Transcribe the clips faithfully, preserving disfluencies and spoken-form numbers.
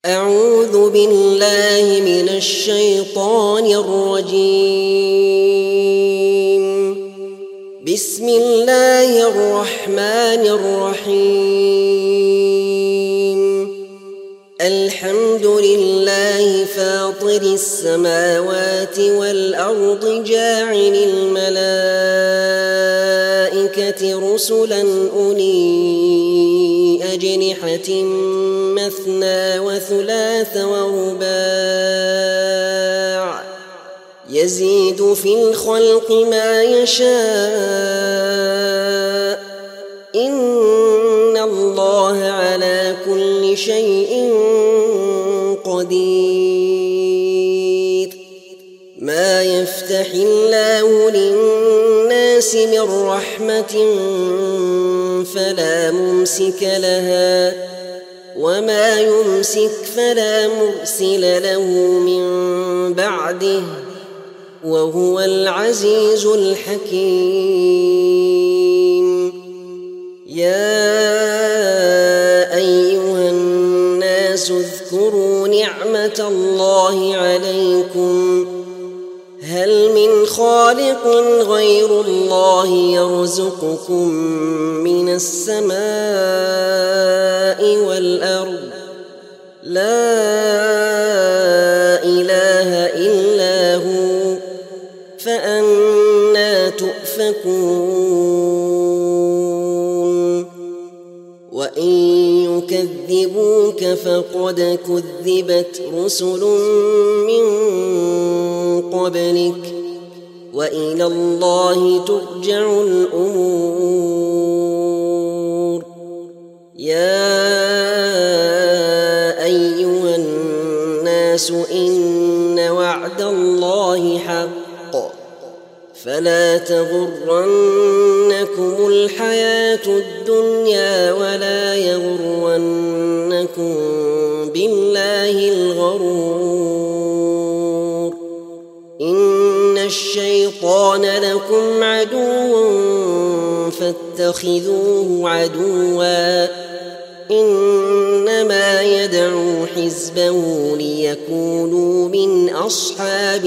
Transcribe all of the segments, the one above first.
أعوذ بالله من الشيطان الرجيم. بسم الله الرحمن الرحيم. الحمد لله فاطر السماوات والأرض جاعل الملائكة رسلا أولي أجنحة مثنى وثلاث ورباع يزيد في الخلق ما يشاء إن الله على كل شيء قدير. ما يفتح الله للناس من رحمة فلا ممسك لها وما يمسك فلا مرسل له من بعده وهو العزيز الحكيم. يا أيها الناس اذكروا نعمة الله عليكم هل من خالق غير الله يرزقكم من السماء والأرض لا إله إلا هو فأنى تؤفكون. وإن يكذبوك فقد كذبت رسل من قبلك وإلى الله ترجع الأمور. يا أيها الناس إن وعد الله حق فلا تغرنكم الحياة الدنيا ولا يغرنكم بالله الغرور. إن الشيطان لكم عدو فاتخذوه عدوا إنما يدعو حزبه ليكونوا من أصحاب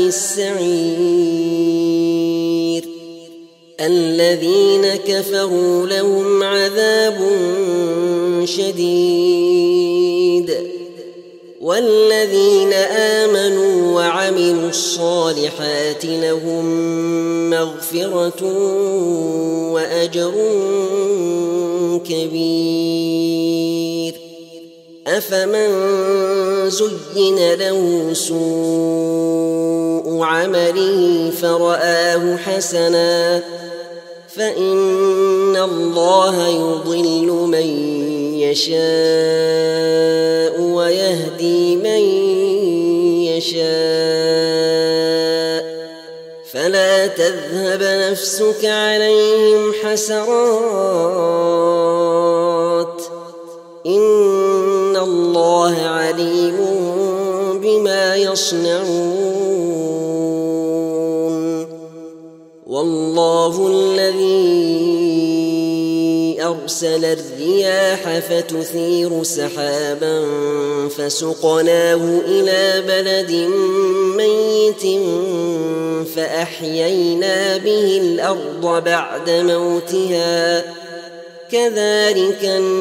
السعير. الذين كفروا لهم عذاب شديد والذين آمنوا وعملوا الصالحات لهم مغفرة وأجر كبير. أفمن زين له سوء عمله فرآه حسنا فإن الله يضل من يشاء ويهدي من يشاء فلا تذهب نفسك عليهم حسرات إن الله عليم بما يصنعون. والله الذي أرسل الرياح فتثير سحابا فسقناه إلى بلد ميت فأحيينا به الأرض بعد موتها كذلك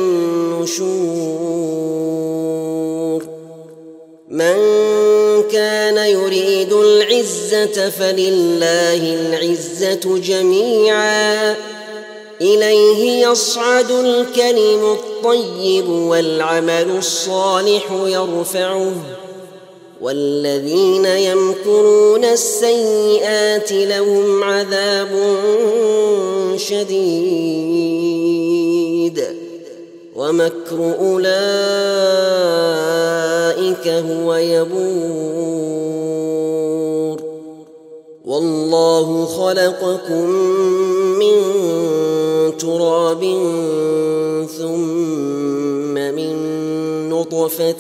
النشور. من كان يريد العزة فلله العزة جميعا إليه يصعد الكلم الطيب والعمل الصالح يرفعه والذين يمكرون السيئات لهم عذاب شديد ومكر أولئك هو يبور. والله خلقكم من تراب ثم من نطفة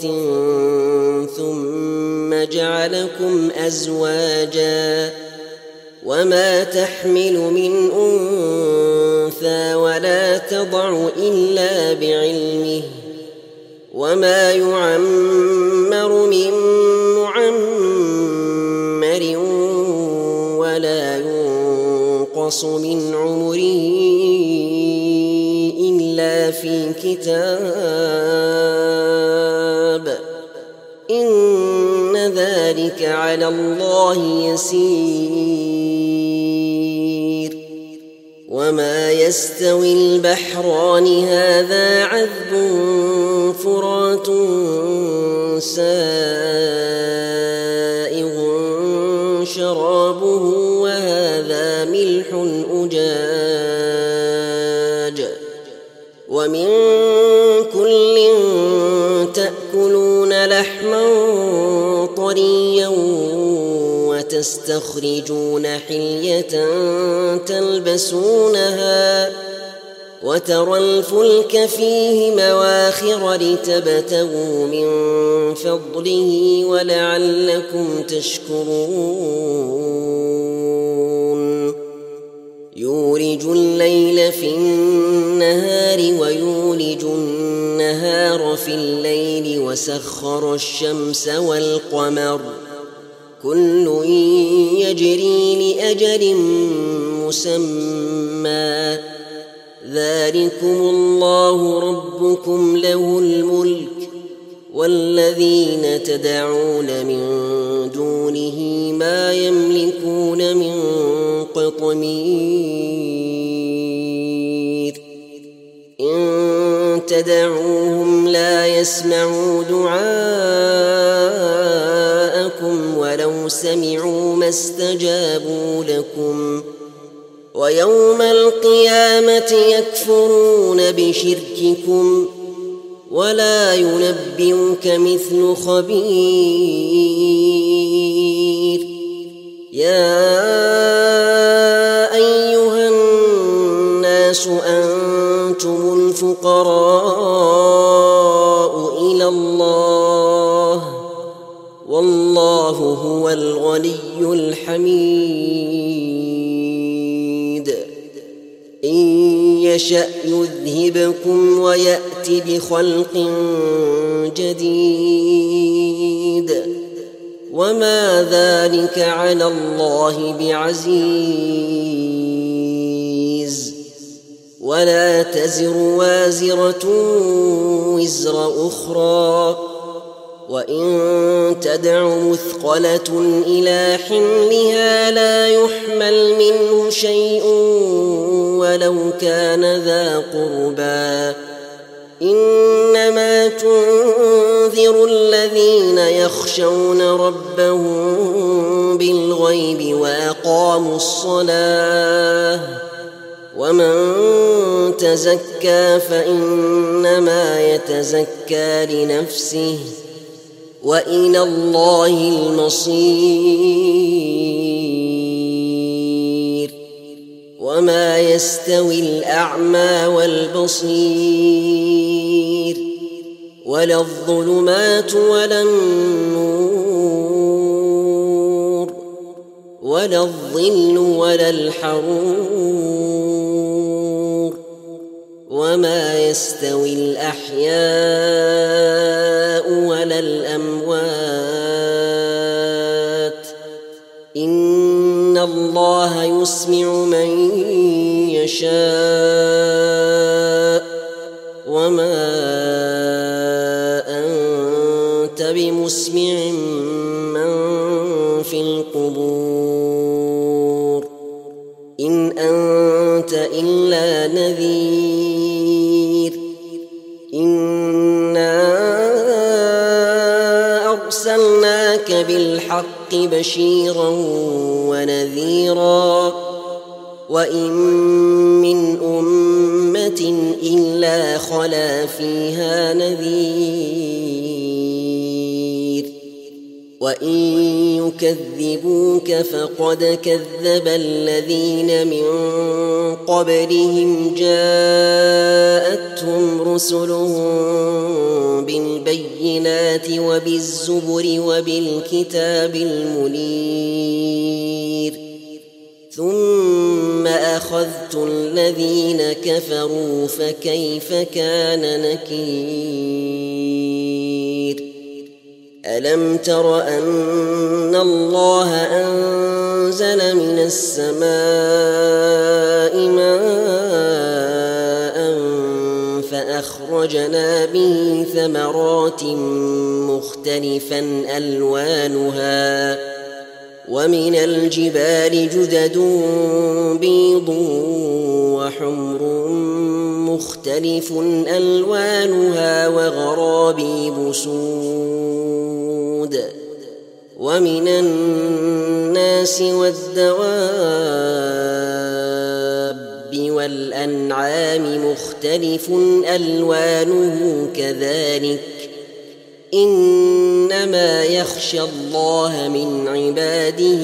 ثم جعلكم أزواجا وما تحمل من أنثى ولا تضع إلا بعلمه وما يعمر ينقص من عمره إلا في كتاب إن ذلك على الله يسير وما يستوي البحران هذا عذب فرات سائغ شرابه وهذا ملح أجاج ومن كل تأكلون لحما طريا وتستخرجون حلية تلبسونها وترى الفلك فيه مواخر لتبتغوا من فضله ولعلكم تشكرون يولج الليل في النهار ويولج النهار في الليل وسخر الشمس والقمر كل يجري لأجل مسمى ذلكم الله ربكم له الملك والذين تدعون من دونه ما يملكون من قطمير إن تدعوهم لا يسمعوا دعاءكم ولو سمعوا ما استجابوا لكم ويوم القيامة يكفرون بشرككم ولا ينبئك مثل خبير يا أيها الناس أنتم الفقراء إلى الله والله هو الغني الحميد إن يشأ يذهبكم ويأت بخلق جديد وما ذلك على الله بعزيز ولا تزر وازرة وزر أخرى وإن تدع مثقلة إلى حملها لا يحمل منه شيء ولو كان ذا قربى إنما تنذر الذين يخشون ربهم بالغيب وأقاموا الصلاة ومن تزكى فإنما يتزكى لنفسه وإلى الله المصير وما يستوي الأعمى والبصير ولا الظلمات ولا النور ولا الظل ولا الحرور وما يستوي الأحياء ولا الأموات إن الله يسمع من يشاء وما أنت بمسمع من في القبور إن أنت إلا نذير إنا أرسلناك بالحق بشيرا ونذيرا وإن من أمة إلا خلا فيها نذير وإن يكذبوك فقد كذب الذين من قبلهم جاءتهم رسلهم بالبينات وبالزبر وبالكتاب المنير ثم أخذت الذين كفروا فكيف كان نكير ألم تر أن الله أنزل وأنزل من السماء ماء فأخرجنا به ثمرات مختلفا ألوانها ومن الجبال جدد بيض وحمر مختلف ألوانها وغرابيب سود ومن الناس والدواب والأنعام مختلف ألوانه كذلك إنما يخشى الله من عباده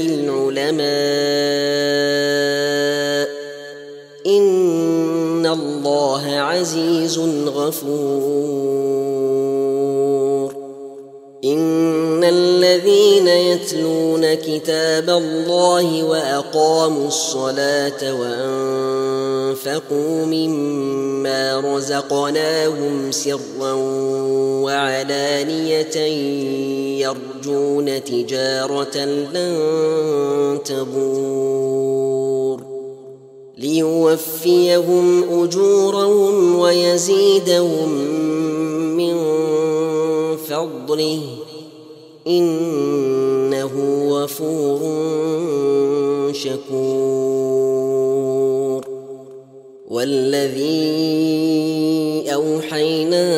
العلماء إن الله عزيز غفور إن الذين يتلون كتاب الله وأقاموا الصلاة وأنفقوا مما رزقناهم سرا وعلانية يرجون تجارة لن تبور ليوفيهم أجورهم ويزيدهم من فضله إنه غفور شكور والذي أوحينا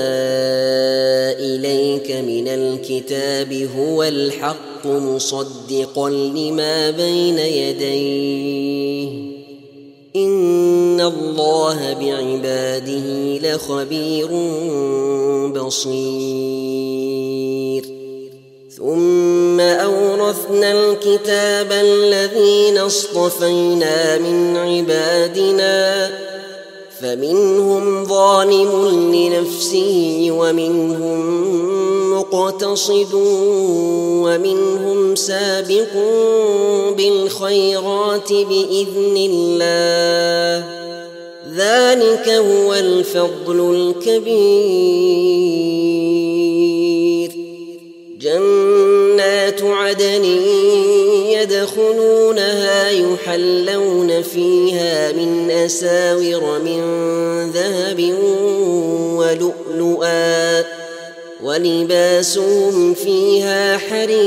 إليك من الكتاب هو الحق مصدقا لما بين يديه إن الله بعباده لخبير بصير ثم أورثنا الكتاب الذين اصطفينا من عبادنا فمنهم ظالم لنفسه ومنهم مقتصد ومنهم سابق بالخيرات بإذن الله ذلك هو الفضل الكبير جنات عدن يدخلونها يحلون فيها من أساور من ذهب ولؤلؤا ولباسهم فيها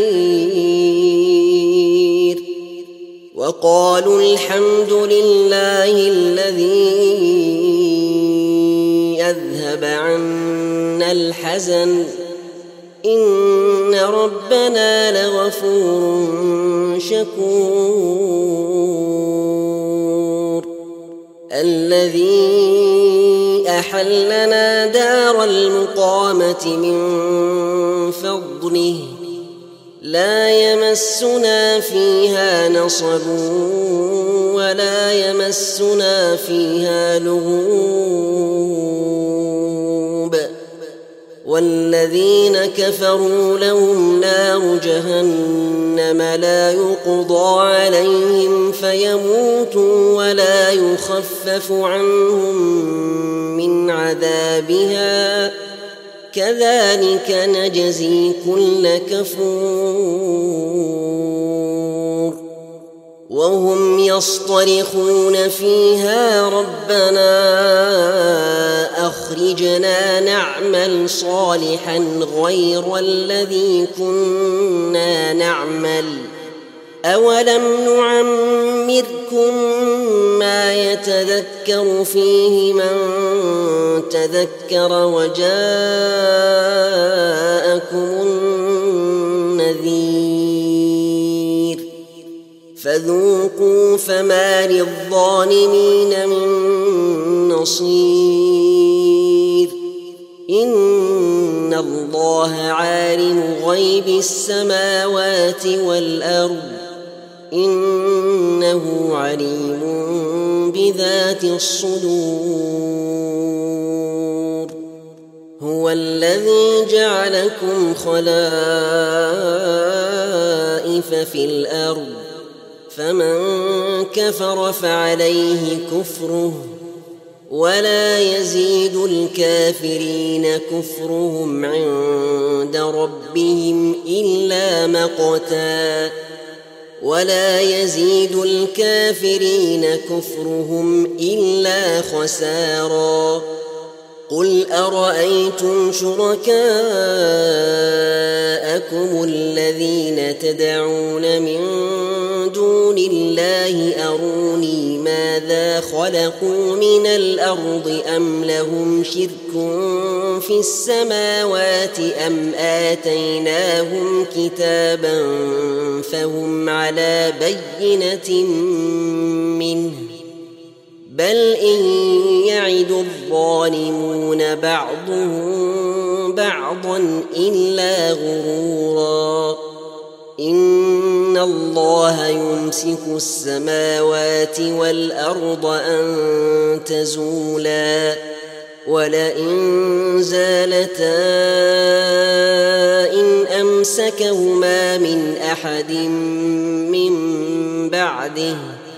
حرير وقالوا الحمد لله الذي أذهب عنا الحزن إن ربنا لغفور شكور الذي أحلنا دار المقامة من فضله لا يمسنا فيها نصب ولا يمسنا فيها لغوب والذين كفروا لهم نار جهنم لا يقضى عليهم فيموتوا ولا يخفف عنهم من عذابها كذلك نجزي كل كفور وهم يصطرخون فيها ربنا أخرجنا نعمل صالحا غير الذي كنا نعمل أولم نعمركم ما يتذكر فيه من تذكر وجاءكم النذير فذوقوا فما للظالمين من نصير إن الله عالم غيب السماوات والأرض إنه عليم بذات الصدور هو الذي جعلكم خلائف في الأرض فمن كفر فعليه كفره ولا يزيد الكافرين كفرهم عند ربهم إلا مقتا ولا يزيد الكافرين كفرهم إلا خسارا. قل أرأيتم شركاءكم الذين تدعون من دون الله أروني ماذا خلقوا من الأرض أم لهم شرك في السماوات أم آتيناهم كتابا فهم على بينة منه بل إن يعد الظالمون بعضهم بعضا إلا غرورا. إن الله يمسك السماوات والأرض أن تزولا ولئن زالتا إن أمسكهما من أحد من بعده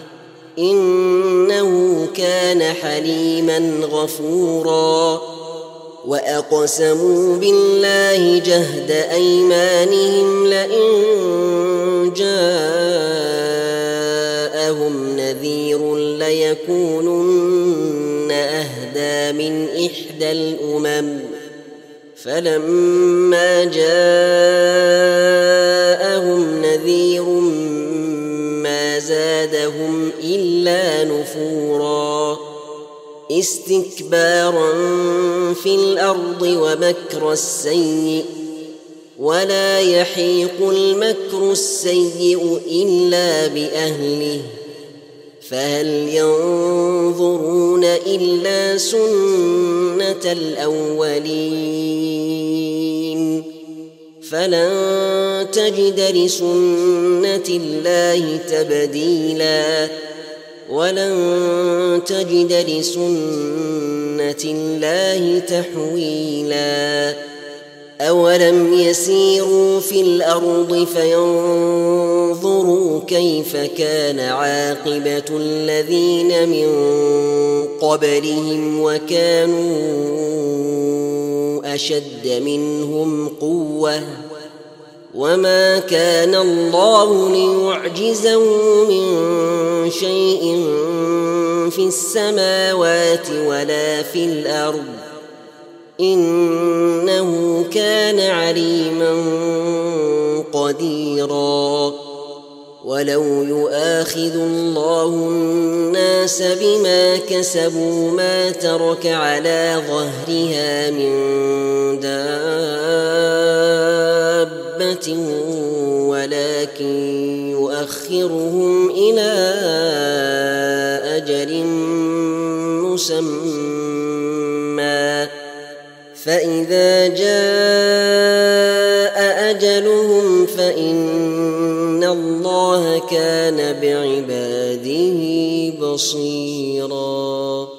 إنه كان حليما غفورا. وأقسموا بالله جهد أيمانهم لئن جاءهم نذير ليكونن أهدى من إحدى الأمم فلما جاءهم نذير ما زادهم إلا نفورا استكبارا في الأرض ومكر السيء ولا يحيق المكر السيء إلا بأهله فهل ينظرون إلا سنة الأولين فلن تجد لسنة الله تبديلا ولن تجد لسنة الله تحويلا. أولم يسيروا في الأرض فينظروا كيف كان عاقبة الذين من قبلهم وكانوا أشد منهم قوة وما كان الله ليعجزه من شيء في السماوات ولا في الأرض إنه كان عليما قديرا. ولو يؤاخذ الله الناس بما كسبوا ما ترك على ظهرها من دابة ولكن يؤخرهم إلى أجل مسمى فإذا جاء أجلهم فإن الله كان بعباده بصيراً.